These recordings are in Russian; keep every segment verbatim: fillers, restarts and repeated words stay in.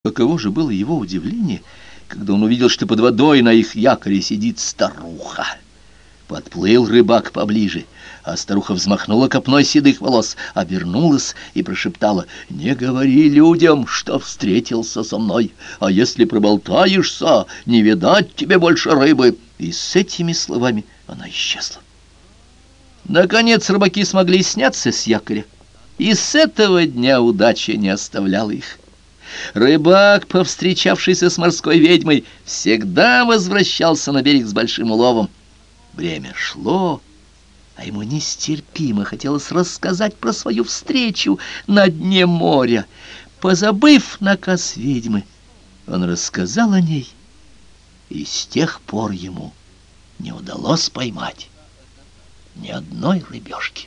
Каково же было его удивление, когда он увидел, что под водой на их якоре сидит старуха. Подплыл рыбак поближе, а старуха взмахнула копной седых волос, обернулась и прошептала: «Не говори людям, что встретился со мной, а если проболтаешься, не видать тебе больше рыбы». И с этими словами она исчезла. Наконец рыбаки смогли сняться с якоря, и с этого дня удача не оставляла их. Рыбак, повстречавшийся с морской ведьмой, всегда возвращался на берег с большим уловом. Время шло, а ему нестерпимо хотелось рассказать про свою встречу на дне моря. Позабыв наказ ведьмы, он рассказал о ней, и с тех пор ему не удалось поймать ни одной рыбешки.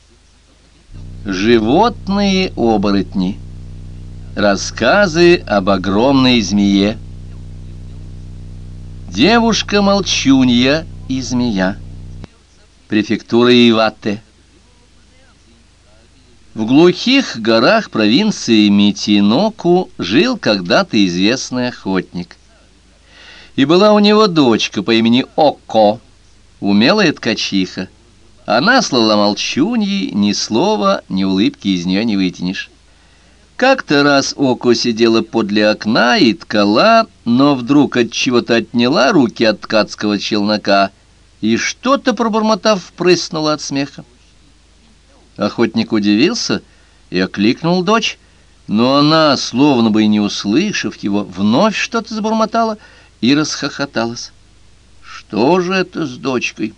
Животные-оборотни. Рассказы об огромной змее. Девушка-молчунья и змея. Префектура Ивате. В глухих горах провинции Митиноку жил когда-то известный охотник. И была у него дочка по имени Око, умелая ткачиха. Она слала молчуньей, ни слова, ни улыбки из нее не вытянешь. Как-то раз Око сидела подле окна и ткала, но вдруг от чего-то отняла руки от ткацкого челнока и, что-то пробормотав, впрыснула от смеха. Охотник удивился и окликнул дочь, но она, словно бы и не услышав его, вновь что-то забормотала и расхохоталась. Что же это с дочкой?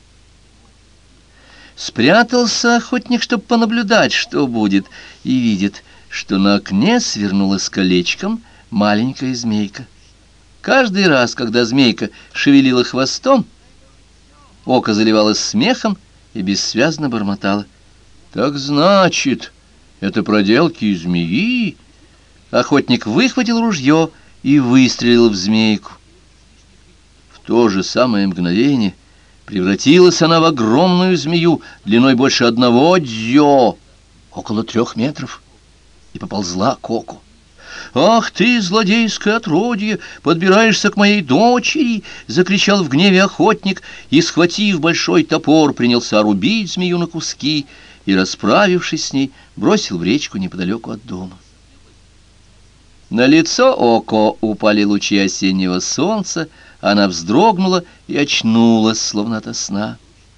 Спрятался охотник, чтобы понаблюдать, что будет, и видит, что на окне свернулась колечком маленькая змейка. Каждый раз, когда змейка шевелила хвостом, Око заливалось смехом и бессвязно бормотала: «Так значит, это проделки змеи?» Охотник выхватил ружье и выстрелил в змейку. В то же самое мгновение превратилась она в огромную змею длиной больше одного дзё, около трех метров, и поползла к Оку. «Ах ты, злодейское отродье, подбираешься к моей дочери!» — закричал в гневе охотник и, схватив большой топор, принялся рубить змею на куски и, расправившись с ней, бросил в речку неподалеку от дома. На лицо Око упали лучи осеннего солнца, она вздрогнула и очнулась, словно ото сна.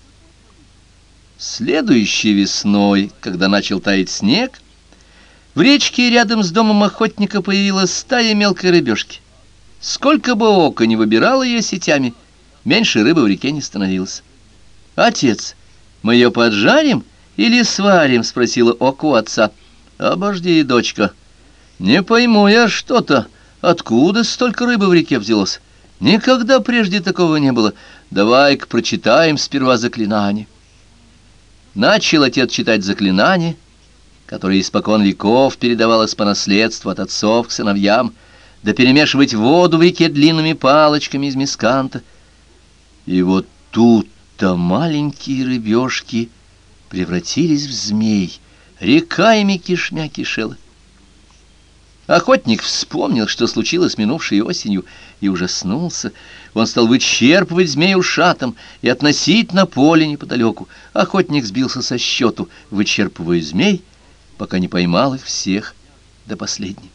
Следующей весной, когда начал таять снег, в речке рядом с домом охотника появилась стая мелкой рыбешки. Сколько бы Око не выбирало ее сетями, меньше рыбы в реке не становилось. «Отец, мы ее поджарим или сварим?» — спросила Око у отца. «Обожди, дочка, не пойму я что-то, откуда столько рыбы в реке взялось? Никогда прежде такого не было. Давай-ка прочитаем сперва заклинание». Начал отец читать заклинание, которое испокон веков передавалось по наследству от отцов к сыновьям, да перемешивать воду в реке длинными палочками из мисканта. И вот тут-то маленькие рыбешки превратились в змей, река ими кишмя кишела. Охотник вспомнил, что случилось минувшей осенью, и ужаснулся. Он стал вычерпывать змею шатом и относить на поле неподалеку. Охотник сбился со счету, вычерпывая змей, пока не поймал их всех до последней.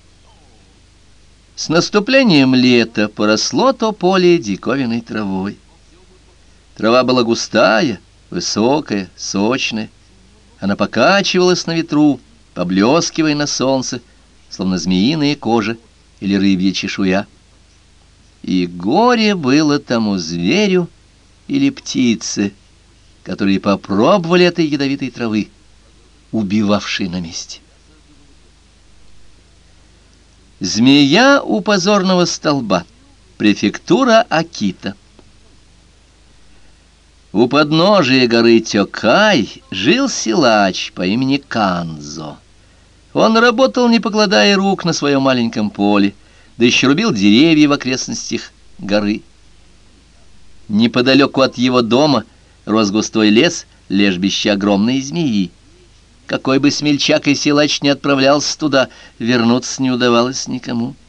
С наступлением лета поросло то поле диковинной травой. Трава была густая, высокая, сочная. Она покачивалась на ветру, поблескивая на солнце, словно змеиная кожа или рыбья чешуя. И горе было тому зверю или птице, которые попробовали этой ядовитой травы, убивавшей на месте. Змея у позорного столба. Префектура Акита. У подножия горы Тёкай жил силач по имени Канзо. Он работал, не покладая рук, на своем маленьком поле, да еще рубил деревья в окрестностях горы. Неподалеку от его дома рос густой лес, лежбище огромной змеи. Какой бы смельчак и силач не отправлялся туда, вернуться не удавалось никому.